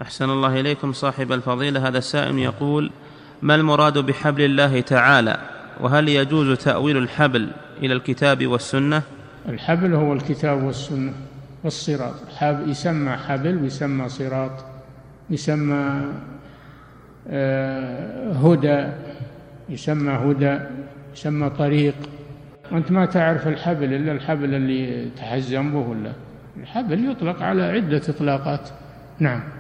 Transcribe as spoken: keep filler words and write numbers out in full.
أحسن الله إليكم صاحب الفضيلة. هذا السائل يقول: ما المراد بحبل الله تعالى؟ وهل يجوز تأويل الحبل إلى الكتاب والسنة؟ الحبل هو الكتاب والسنة والصراط. الحبل يسمى حبل ويسمى صراط، يسمى هدى، يسمى هدى، يسمى طريق. وأنت ما تعرف الحبل إلا الحبل اللي تحزم به، ولا الحبل يطلق على عدة إطلاقات. نعم.